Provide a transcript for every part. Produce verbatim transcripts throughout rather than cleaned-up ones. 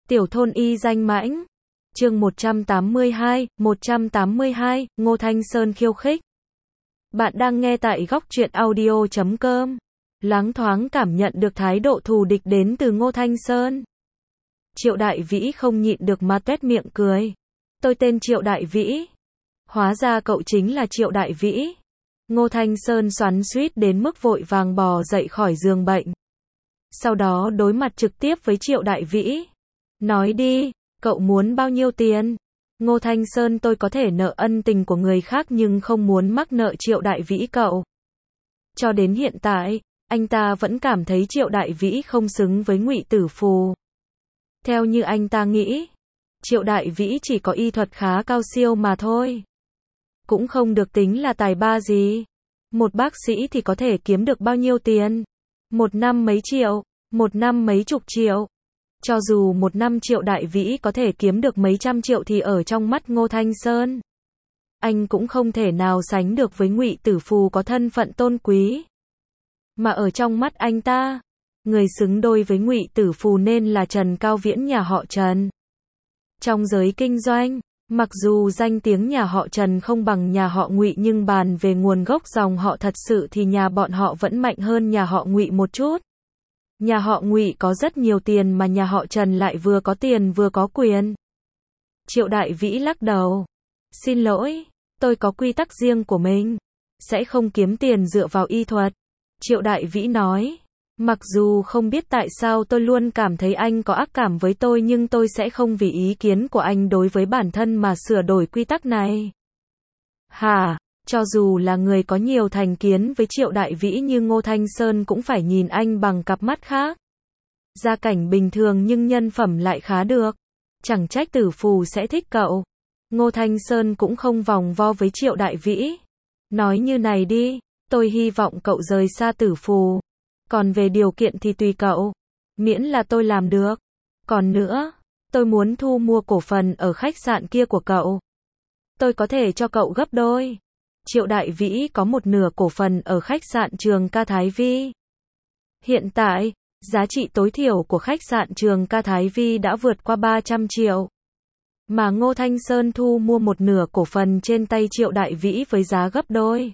Tiểu thôn y danh mãnh. Chương một trăm tám mươi hai, một trăm tám mươi hai, Ngô Thanh Sơn khiêu khích. Bạn đang nghe tại góc truyện audio chấm com. Loáng thoáng cảm nhận được thái độ thù địch đến từ Ngô Thanh Sơn. Triệu Đại Vĩ không nhịn được mà tuét miệng cười. Tôi tên Triệu Đại Vĩ. Hóa ra cậu chính là Triệu Đại Vĩ. Ngô Thanh Sơn xoắn xuýt đến mức vội vàng bò dậy khỏi giường bệnh. Sau đó đối mặt trực tiếp với Triệu Đại Vĩ. Nói đi, cậu muốn bao nhiêu tiền? Ngô Thanh Sơn tôi có thể nợ ân tình của người khác nhưng không muốn mắc nợ Triệu Đại Vĩ cậu. Cho đến hiện tại, anh ta vẫn cảm thấy Triệu Đại Vĩ không xứng với Ngụy Tử Phù. Theo như anh ta nghĩ, Triệu Đại Vĩ chỉ có y thuật khá cao siêu mà thôi. Cũng không được tính là tài ba gì. Một bác sĩ thì có thể kiếm được bao nhiêu tiền? Một năm mấy triệu, một năm mấy chục triệu. Cho dù một năm Triệu Đại Vĩ có thể kiếm được mấy trăm triệu thì ở trong mắt Ngô Thanh Sơn, anh cũng không thể nào sánh được với Ngụy Tử Phù có thân phận tôn quý. Mà ở trong mắt anh ta, người xứng đôi với Ngụy Tử Phù nên là Trần Cao Viễn nhà họ Trần. Trong giới kinh doanh, mặc dù danh tiếng nhà họ Trần không bằng nhà họ Ngụy nhưng bàn về nguồn gốc dòng họ thật sự thì nhà bọn họ vẫn mạnh hơn nhà họ Ngụy một chút. Nhà họ Ngụy có rất nhiều tiền mà nhà họ Trần lại vừa có tiền vừa có quyền. Triệu Đại Vĩ lắc đầu. Xin lỗi, tôi có quy tắc riêng của mình. Sẽ không kiếm tiền dựa vào y thuật. Triệu Đại Vĩ nói. Mặc dù không biết tại sao tôi luôn cảm thấy anh có ác cảm với tôi nhưng tôi sẽ không vì ý kiến của anh đối với bản thân mà sửa đổi quy tắc này. Hả? Cho dù là người có nhiều thành kiến với Triệu Đại Vĩ như Ngô Thanh Sơn cũng phải nhìn anh bằng cặp mắt khác. Gia cảnh bình thường nhưng nhân phẩm lại khá được. Chẳng trách Tử Phù sẽ thích cậu. Ngô Thanh Sơn cũng không vòng vo với Triệu Đại Vĩ. Nói như này đi, tôi hy vọng cậu rời xa Tử Phù. Còn về điều kiện thì tùy cậu. Miễn là tôi làm được. Còn nữa, tôi muốn thu mua cổ phần ở khách sạn kia của cậu. Tôi có thể cho cậu gấp đôi. Triệu Đại Vĩ có một nửa cổ phần ở khách sạn Trường Ca Thái Vi. Hiện tại, giá trị tối thiểu của khách sạn Trường Ca Thái Vi đã vượt qua ba trăm triệu. Mà Ngô Thanh Sơn thu mua một nửa cổ phần trên tay Triệu Đại Vĩ với giá gấp đôi.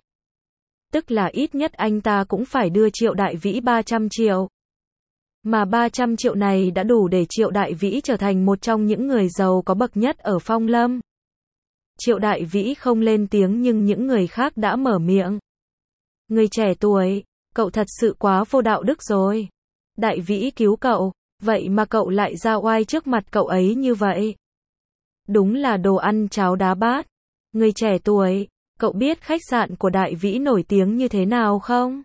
Tức là ít nhất anh ta cũng phải đưa Triệu Đại Vĩ ba trăm triệu. Mà ba trăm triệu này đã đủ để Triệu Đại Vĩ trở thành một trong những người giàu có bậc nhất ở Phong Lâm. Triệu Đại Vĩ không lên tiếng nhưng những người khác đã mở miệng. Người trẻ tuổi, cậu thật sự quá vô đạo đức rồi. Đại Vĩ cứu cậu, vậy mà cậu lại ra oai trước mặt cậu ấy như vậy. Đúng là đồ ăn cháo đá bát. Người trẻ tuổi, cậu biết khách sạn của Đại Vĩ nổi tiếng như thế nào không?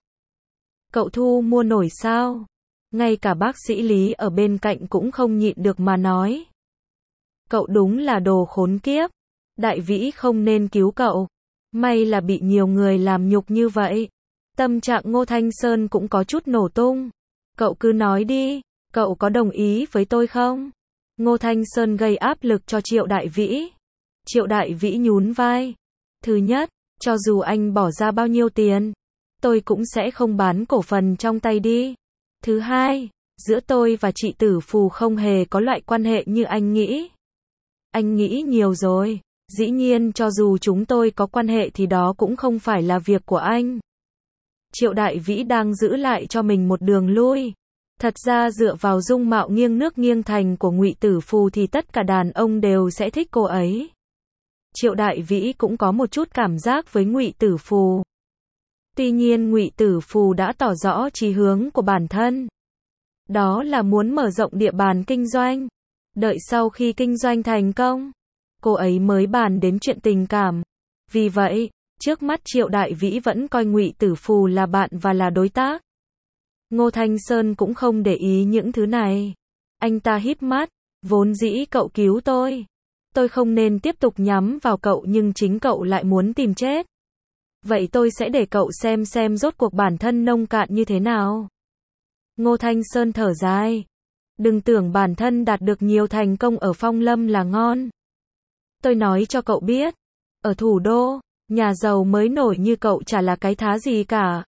Cậu thu mua nổi sao? Ngay cả bác sĩ Lý ở bên cạnh cũng không nhịn được mà nói. Cậu đúng là đồ khốn kiếp. Đại Vĩ không nên cứu cậu. May là bị nhiều người làm nhục như vậy. Tâm trạng Ngô Thanh Sơn cũng có chút nổ tung. Cậu cứ nói đi, cậu có đồng ý với tôi không? Ngô Thanh Sơn gây áp lực cho Triệu Đại Vĩ. Triệu Đại Vĩ nhún vai. Thứ nhất, cho dù anh bỏ ra bao nhiêu tiền, tôi cũng sẽ không bán cổ phần trong tay đi. Thứ hai, giữa tôi và chị Tử Phù không hề có loại quan hệ như anh nghĩ. Anh nghĩ nhiều rồi. Dĩ nhiên cho dù chúng tôi có quan hệ thì đó cũng không phải là việc của anh. Triệu Đại Vĩ đang giữ lại cho mình một đường lui. Thật ra dựa vào dung mạo nghiêng nước nghiêng thành của Ngụy Tử Phù thì tất cả đàn ông đều sẽ thích cô ấy. Triệu Đại Vĩ cũng có một chút cảm giác với Ngụy Tử Phù. Tuy nhiên Ngụy Tử Phù đã tỏ rõ chí hướng của bản thân. Đó là muốn mở rộng địa bàn kinh doanh. Đợi sau khi kinh doanh thành công, cô ấy mới bàn đến chuyện tình cảm. Vì vậy, trước mắt Triệu Đại Vĩ vẫn coi Ngụy Tử Phù là bạn và là đối tác. Ngô Thanh Sơn cũng không để ý những thứ này. Anh ta híp mắt, vốn dĩ cậu cứu tôi. Tôi không nên tiếp tục nhắm vào cậu nhưng chính cậu lại muốn tìm chết. Vậy tôi sẽ để cậu xem xem rốt cuộc bản thân nông cạn như thế nào. Ngô Thanh Sơn thở dài. Đừng tưởng bản thân đạt được nhiều thành công ở Phong Lâm là ngon. Tôi nói cho cậu biết, ở thủ đô, nhà giàu mới nổi như cậu chả là cái thá gì cả.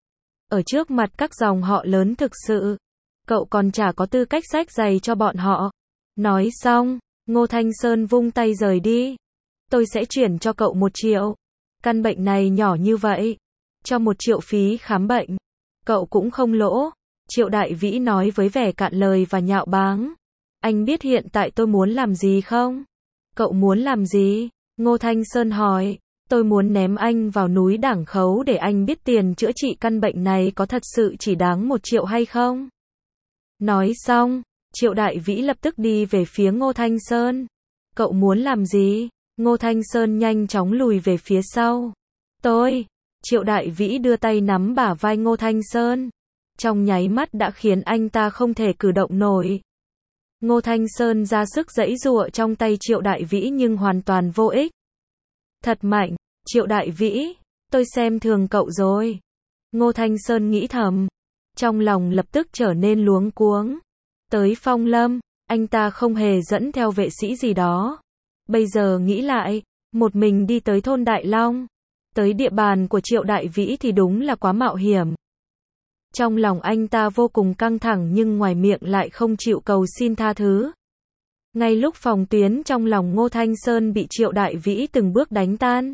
Ở trước mặt các dòng họ lớn thực sự, cậu còn chả có tư cách xách giày cho bọn họ. Nói xong, Ngô Thanh Sơn vung tay rời đi. Tôi sẽ chuyển cho cậu một triệu. Căn bệnh này nhỏ như vậy. Cho một triệu phí khám bệnh. Cậu cũng không lỗ. Triệu Đại Vĩ nói với vẻ cạn lời và nhạo báng. Anh biết hiện tại tôi muốn làm gì không? Cậu muốn làm gì? Ngô Thanh Sơn hỏi. Tôi muốn ném anh vào núi Đảng Khấu để anh biết tiền chữa trị căn bệnh này có thật sự chỉ đáng một triệu hay không? Nói xong, Triệu Đại Vĩ lập tức đi về phía Ngô Thanh Sơn. Cậu muốn làm gì? Ngô Thanh Sơn nhanh chóng lùi về phía sau. Tôi. Triệu Đại Vĩ đưa tay nắm bả vai Ngô Thanh Sơn. Trong nháy mắt đã khiến anh ta không thể cử động nổi. Ngô Thanh Sơn ra sức giãy giụa trong tay Triệu Đại Vĩ nhưng hoàn toàn vô ích. Thật mạnh, Triệu Đại Vĩ, tôi xem thường cậu rồi. Ngô Thanh Sơn nghĩ thầm. Trong lòng lập tức trở nên luống cuống. Tới Phong Lâm, anh ta không hề dẫn theo vệ sĩ gì đó. Bây giờ nghĩ lại, một mình đi tới thôn Đại Long. Tới địa bàn của Triệu Đại Vĩ thì đúng là quá mạo hiểm. Trong lòng anh ta vô cùng căng thẳng nhưng ngoài miệng lại không chịu cầu xin tha thứ. Ngay lúc phòng tuyến trong lòng Ngô Thanh Sơn bị Triệu Đại Vĩ từng bước đánh tan.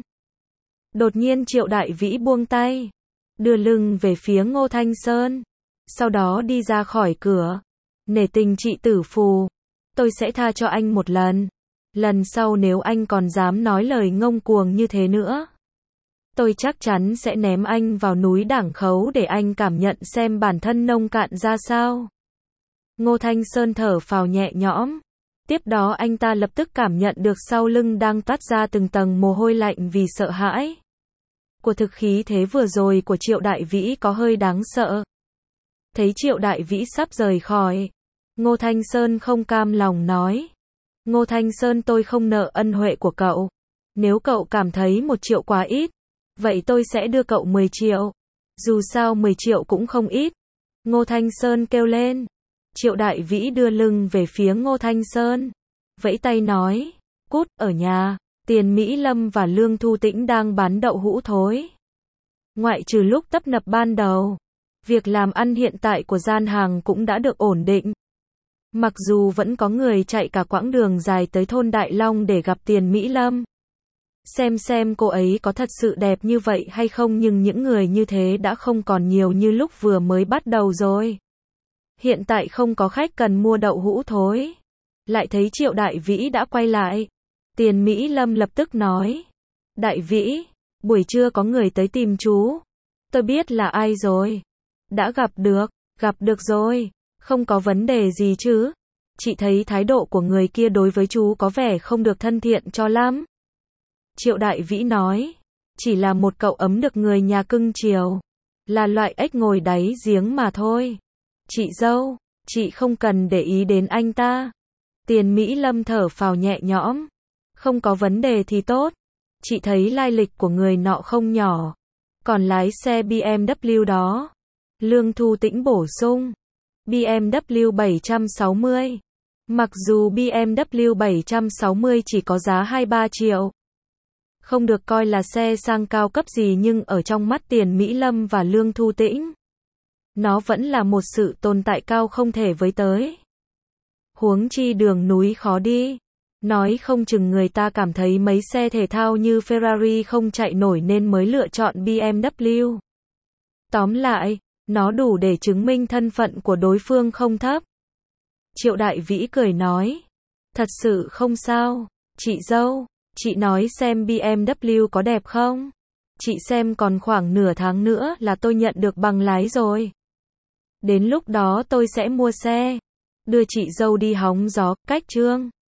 Đột nhiên Triệu Đại Vĩ buông tay, đưa lưng về phía Ngô Thanh Sơn, sau đó đi ra khỏi cửa. Nể tình chị tử phù, tôi sẽ tha cho anh một lần. Lần sau nếu anh còn dám nói lời ngông cuồng như thế nữa, tôi chắc chắn sẽ ném anh vào núi Đảng Khấu để anh cảm nhận xem bản thân nông cạn ra sao. Ngô Thanh Sơn thở phào nhẹ nhõm. Tiếp đó anh ta lập tức cảm nhận được sau lưng đang toát ra từng tầng mồ hôi lạnh vì sợ hãi. Của thực khí thế vừa rồi của Triệu Đại Vĩ có hơi đáng sợ. Thấy Triệu Đại Vĩ sắp rời khỏi, Ngô Thanh Sơn không cam lòng nói. Ngô Thanh Sơn, tôi không nợ ân huệ của cậu. Nếu cậu cảm thấy một triệu quá ít, vậy tôi sẽ đưa cậu mười triệu. Dù sao mười triệu cũng không ít. Ngô Thanh Sơn kêu lên. Triệu Đại Vĩ đưa lưng về phía Ngô Thanh Sơn. Vẫy tay nói. Cút, ở nhà. Tiền Mỹ Lâm và Lương Thu Tĩnh đang bán đậu hũ thối. Ngoại trừ lúc tấp nập ban đầu, việc làm ăn hiện tại của gian hàng cũng đã được ổn định. Mặc dù vẫn có người chạy cả quãng đường dài tới thôn Đại Long để gặp Tiền Mỹ Lâm. Xem xem cô ấy có thật sự đẹp như vậy hay không, nhưng những người như thế đã không còn nhiều như lúc vừa mới bắt đầu rồi. Hiện tại không có khách cần mua đậu hũ thối. Lại thấy Triệu Đại Vĩ đã quay lại. Tiền Mỹ Lâm lập tức nói. Đại Vĩ, buổi trưa có người tới tìm chú. Tôi biết là ai rồi. Đã gặp được, gặp được rồi. Không có vấn đề gì chứ. Chị thấy thái độ của người kia đối với chú có vẻ không được thân thiện cho lắm. Triệu Đại Vĩ nói. Chỉ là một cậu ấm được người nhà cưng chiều. Là loại ếch ngồi đáy giếng mà thôi. Chị dâu, chị không cần để ý đến anh ta. Tiền Mỹ Lâm thở phào nhẹ nhõm. Không có vấn đề thì tốt. Chị thấy lai lịch của người nọ không nhỏ. Còn lái xe bê em vê đó. Lương Thu Tĩnh bổ sung. bê em vê bảy trăm sáu mươi. Mặc dù bê em vê bảy trăm sáu mươi chỉ có giá hai ba triệu. Không được coi là xe sang cao cấp gì nhưng ở trong mắt Tiền Mỹ Lâm và Lương Thu Tĩnh, nó vẫn là một sự tồn tại cao không thể với tới. Huống chi đường núi khó đi. Nói không chừng người ta cảm thấy mấy xe thể thao như Ferrari không chạy nổi nên mới lựa chọn bê em vê. Tóm lại, nó đủ để chứng minh thân phận của đối phương không thấp. Triệu Đại Vĩ cười nói. Thật sự không sao. Chị dâu, chị nói xem bê em vê có đẹp không? Chị xem còn khoảng nửa tháng nữa là tôi nhận được bằng lái rồi. Đến lúc đó tôi sẽ mua xe. Đưa chị dâu đi hóng gió, cách trương.